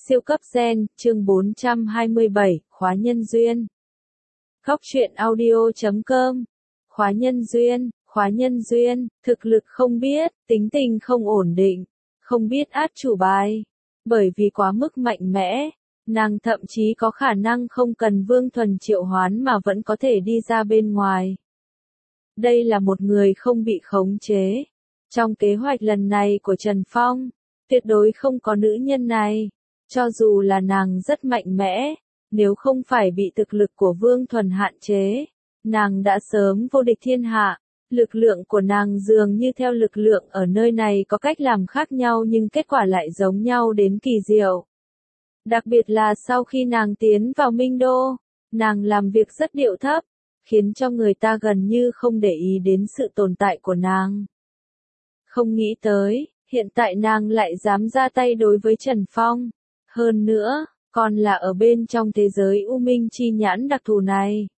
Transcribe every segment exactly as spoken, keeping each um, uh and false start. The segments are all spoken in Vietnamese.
Siêu cấp gen, chương bốn trăm hai mươi bảy, khóa nhân duyên. Góc truyện audio chấm com. Khóa nhân duyên, khóa nhân duyên, thực lực không biết, tính tình không ổn định, không biết át chủ bài. Bởi vì quá mức mạnh mẽ, nàng thậm chí có khả năng không cần Vương Thuần triệu hoán mà vẫn có thể đi ra bên ngoài. Đây là một người không bị khống chế. Trong kế hoạch lần này của Trần Phong, tuyệt đối không có nữ nhân này. Cho dù là nàng rất mạnh mẽ, nếu không phải bị thực lực của Vương Thuần hạn chế, nàng đã sớm vô địch thiên hạ. Lực lượng của nàng dường như theo lực lượng ở nơi này có cách làm khác nhau nhưng kết quả lại giống nhau đến kỳ diệu. Đặc biệt là sau khi nàng tiến vào Minh Đô, nàng làm việc rất điệu thấp, khiến cho người ta gần như không để ý đến sự tồn tại của nàng. Không nghĩ tới, hiện tại nàng lại dám ra tay đối với Trần Phong. Hơn nữa, còn là ở bên trong thế giới U Minh chi nhãn đặc thù này.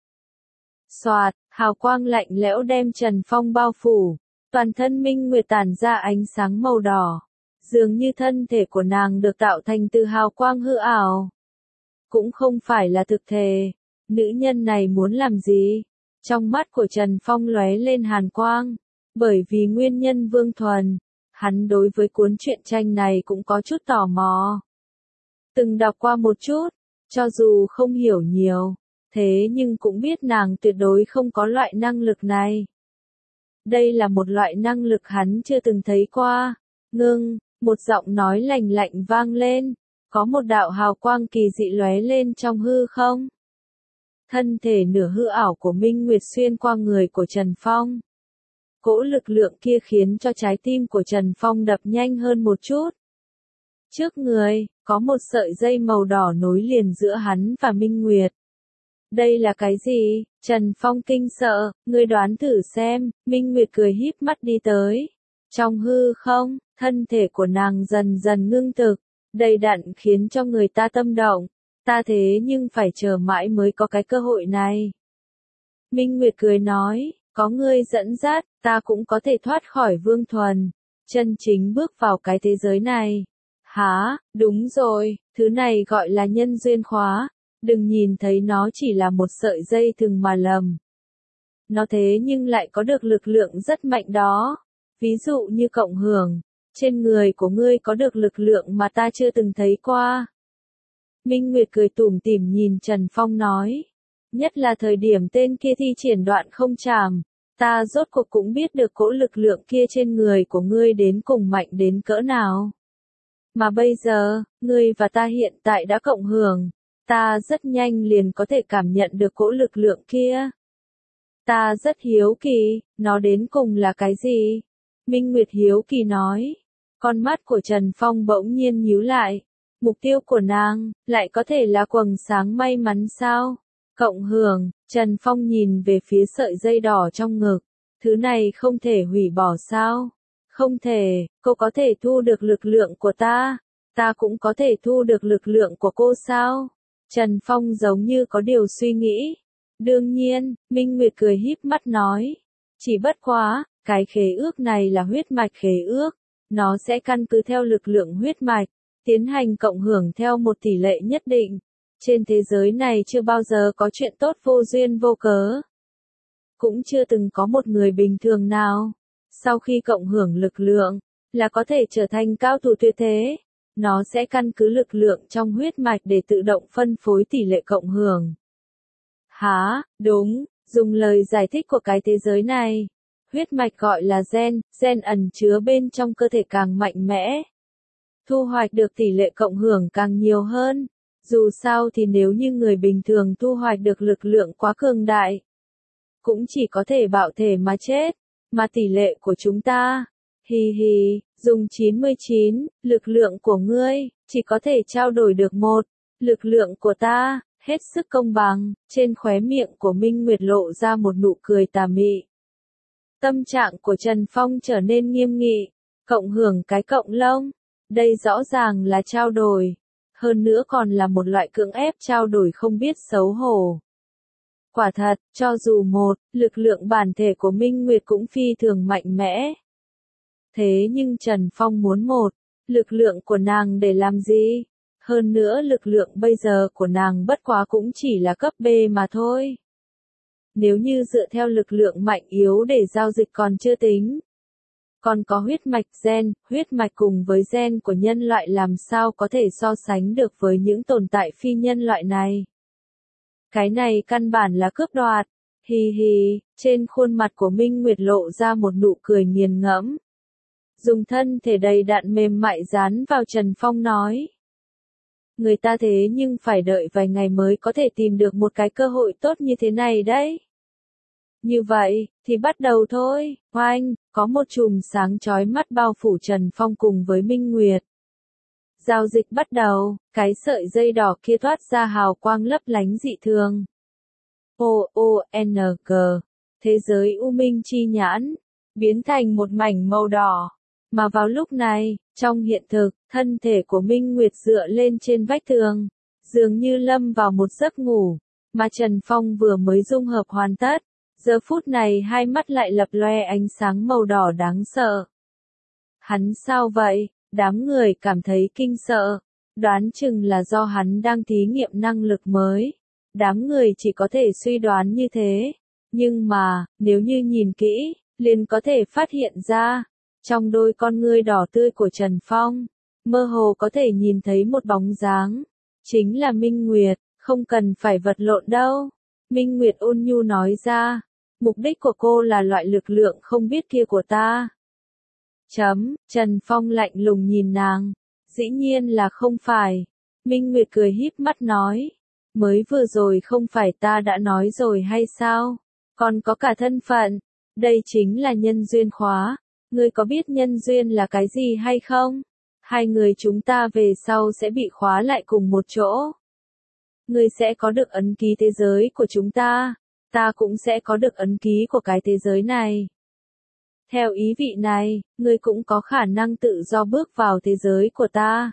Xoạt, hào quang lạnh lẽo đem Trần Phong bao phủ, toàn thân Minh Nguyệt tản ra ánh sáng màu đỏ, dường như thân thể của nàng được tạo thành từ hào quang hư ảo. Cũng không phải là thực thể, nữ nhân này muốn làm gì? Trong mắt của Trần Phong lóe lên hàn quang, bởi vì nguyên nhân Vương Thuần, hắn đối với cuốn truyện tranh này cũng có chút tò mò. Từng đọc qua một chút, cho dù không hiểu nhiều, thế nhưng cũng biết nàng tuyệt đối không có loại năng lực này. Đây là một loại năng lực hắn chưa từng thấy qua. Ngưng, một giọng nói lạnh lạnh vang lên, có một đạo hào quang kỳ dị lóe lên trong hư không. Thân thể nửa hư ảo của Minh Nguyệt xuyên qua người của Trần Phong. Cỗ lực lượng kia khiến cho trái tim của Trần Phong đập nhanh hơn một chút. Trước người, có một sợi dây màu đỏ nối liền giữa hắn và Minh Nguyệt. Đây là cái gì? Trần Phong kinh sợ, ngươi đoán thử xem. Minh Nguyệt cười híp mắt đi tới. Trong hư không, thân thể của nàng dần dần ngưng thực, đầy đặn khiến cho người ta tâm động. Ta thế nhưng phải chờ mãi mới có cái cơ hội này. Minh Nguyệt cười nói, có ngươi dẫn dắt, ta cũng có thể thoát khỏi Vương Thuần, chân chính bước vào cái thế giới này. Hả, đúng rồi, thứ này gọi là nhân duyên khóa, đừng nhìn thấy nó chỉ là một sợi dây thừng mà lầm. Nó thế nhưng lại có được lực lượng rất mạnh đó, ví dụ như cộng hưởng, trên người của ngươi có được lực lượng mà ta chưa từng thấy qua. Minh Nguyệt cười tủm tỉm nhìn Trần Phong nói, nhất là thời điểm tên kia thi triển đoạn không trảm, ta rốt cuộc cũng biết được cỗ lực lượng kia trên người của ngươi đến cùng mạnh đến cỡ nào. Mà bây giờ, ngươi và ta hiện tại đã cộng hưởng, ta rất nhanh liền có thể cảm nhận được cỗ lực lượng kia. Ta rất hiếu kỳ, nó đến cùng là cái gì? Minh Nguyệt hiếu kỳ nói. Con mắt của Trần Phong bỗng nhiên nhíu lại. Mục tiêu của nàng, lại có thể là quầng sáng may mắn sao? Cộng hưởng, Trần Phong nhìn về phía sợi dây đỏ trong ngực. Thứ này không thể hủy bỏ sao? Không thể, cô có thể thu được lực lượng của ta, ta cũng có thể thu được lực lượng của cô sao? Trần Phong giống như có điều suy nghĩ. Đương nhiên, Minh Nguyệt cười híp mắt nói. Chỉ bất quá, cái khế ước này là huyết mạch khế ước, nó sẽ căn cứ theo lực lượng huyết mạch, tiến hành cộng hưởng theo một tỷ lệ nhất định. Trên thế giới này chưa bao giờ có chuyện tốt vô duyên vô cớ. Cũng chưa từng có một người bình thường nào, sau khi cộng hưởng lực lượng, là có thể trở thành cao thủ tuyệt thế. Nó sẽ căn cứ lực lượng trong huyết mạch để tự động phân phối tỷ lệ cộng hưởng. Hả, đúng, dùng lời giải thích của cái thế giới này. Huyết mạch gọi là gen, gen ẩn chứa bên trong cơ thể càng mạnh mẽ. Thu hoạch được tỷ lệ cộng hưởng càng nhiều hơn. Dù sao thì nếu như người bình thường thu hoạch được lực lượng quá cường đại, cũng chỉ có thể bạo thể mà chết. Mà tỷ lệ của chúng ta, hì hì, dùng chín mươi chín, lực lượng của ngươi, chỉ có thể trao đổi được một, lực lượng của ta, hết sức công bằng. Trên khóe miệng của Minh Nguyệt lộ ra một nụ cười tà mị. Tâm trạng của Trần Phong trở nên nghiêm nghị, cộng hưởng cái cộng lông, đây rõ ràng là trao đổi, hơn nữa còn là một loại cưỡng ép trao đổi không biết xấu hổ. Quả thật, cho dù một, lực lượng bản thể của Minh Nguyệt cũng phi thường mạnh mẽ. Thế nhưng Trần Phong muốn một, lực lượng của nàng để làm gì? Hơn nữa lực lượng bây giờ của nàng bất quá cũng chỉ là cấp B mà thôi. Nếu như dựa theo lực lượng mạnh yếu để giao dịch còn chưa tính. Còn có huyết mạch gen, huyết mạch cùng với gen của nhân loại làm sao có thể so sánh được với những tồn tại phi nhân loại này. Cái này căn bản là cướp đoạt. Hì hì, trên khuôn mặt của Minh Nguyệt lộ ra một nụ cười nghiền ngẫm. Dùng thân thể đầy đặn mềm mại dán vào Trần Phong nói. Người ta thế nhưng phải đợi vài ngày mới có thể tìm được một cái cơ hội tốt như thế này đấy. Như vậy, thì bắt đầu thôi, oanh, có một chùm sáng chói mắt bao phủ Trần Phong cùng với Minh Nguyệt. Giao dịch bắt đầu, cái sợi dây đỏ kia thoát ra hào quang lấp lánh dị thường. O O N G, thế giới U Minh chi nhãn, biến thành một mảnh màu đỏ. Mà vào lúc này, trong hiện thực, thân thể của Minh Nguyệt dựa lên trên vách tường, dường như lâm vào một giấc ngủ, mà Trần Phong vừa mới dung hợp hoàn tất, giờ phút này hai mắt lại lập loe ánh sáng màu đỏ đáng sợ. Hắn sao vậy? Đám người cảm thấy kinh sợ, đoán chừng là do hắn đang thí nghiệm năng lực mới. Đám người chỉ có thể suy đoán như thế, nhưng mà, nếu như nhìn kỹ, liền có thể phát hiện ra, trong đôi con ngươi đỏ tươi của Trần Phong, mơ hồ có thể nhìn thấy một bóng dáng, chính là Minh Nguyệt, không cần phải vật lộn đâu. Minh Nguyệt ôn nhu nói ra, mục đích của cô là loại lực lượng không biết kia của ta. Chấm, Trần Phong lạnh lùng nhìn nàng, dĩ nhiên là không phải. Minh Nguyệt cười híp mắt nói, mới vừa rồi không phải ta đã nói rồi hay sao, còn có cả thân phận, đây chính là nhân duyên khóa, ngươi có biết nhân duyên là cái gì hay không? Hai người chúng ta về sau sẽ bị khóa lại cùng một chỗ. Ngươi sẽ có được ấn ký thế giới của chúng ta, ta cũng sẽ có được ấn ký của cái thế giới này. Theo ý vị này, ngươi cũng có khả năng tự do bước vào thế giới của ta.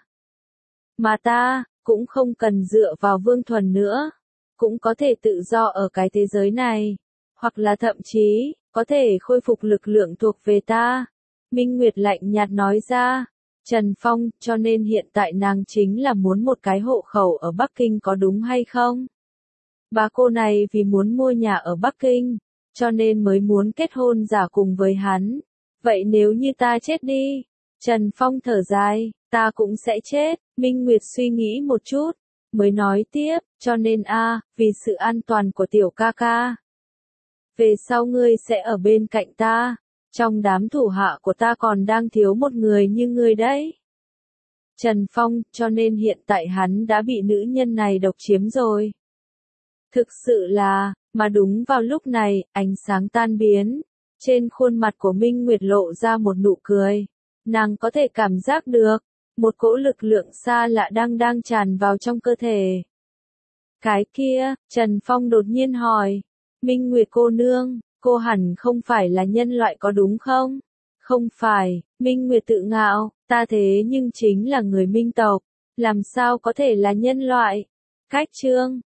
Mà ta, cũng không cần dựa vào Vương Thuần nữa, cũng có thể tự do ở cái thế giới này, hoặc là thậm chí, có thể khôi phục lực lượng thuộc về ta. Minh Nguyệt lạnh nhạt nói ra, Trần Phong, cho nên hiện tại nàng chính là muốn một cái hộ khẩu ở Bắc Kinh có đúng hay không? Bà cô này vì muốn mua nhà ở Bắc Kinh, cho nên mới muốn kết hôn giả cùng với hắn. Vậy nếu như ta chết đi? Trần Phong thở dài, ta cũng sẽ chết. Minh Nguyệt suy nghĩ một chút, mới nói tiếp, cho nên a, vì sự an toàn của tiểu ca ca. Về sau ngươi sẽ ở bên cạnh ta, trong đám thủ hạ của ta còn đang thiếu một người như ngươi đấy. Trần Phong, cho nên hiện tại hắn đã bị nữ nhân này độc chiếm rồi. Thực sự là, mà đúng vào lúc này, ánh sáng tan biến, trên khuôn mặt của Minh Nguyệt lộ ra một nụ cười. Nàng có thể cảm giác được, một cỗ lực lượng xa lạ đang đang tràn vào trong cơ thể. Cái kia, Trần Phong đột nhiên hỏi, Minh Nguyệt cô nương, cô hẳn không phải là nhân loại có đúng không? Không phải, Minh Nguyệt tự ngạo, ta thế nhưng chính là người Minh tộc, làm sao có thể là nhân loại? Cách chương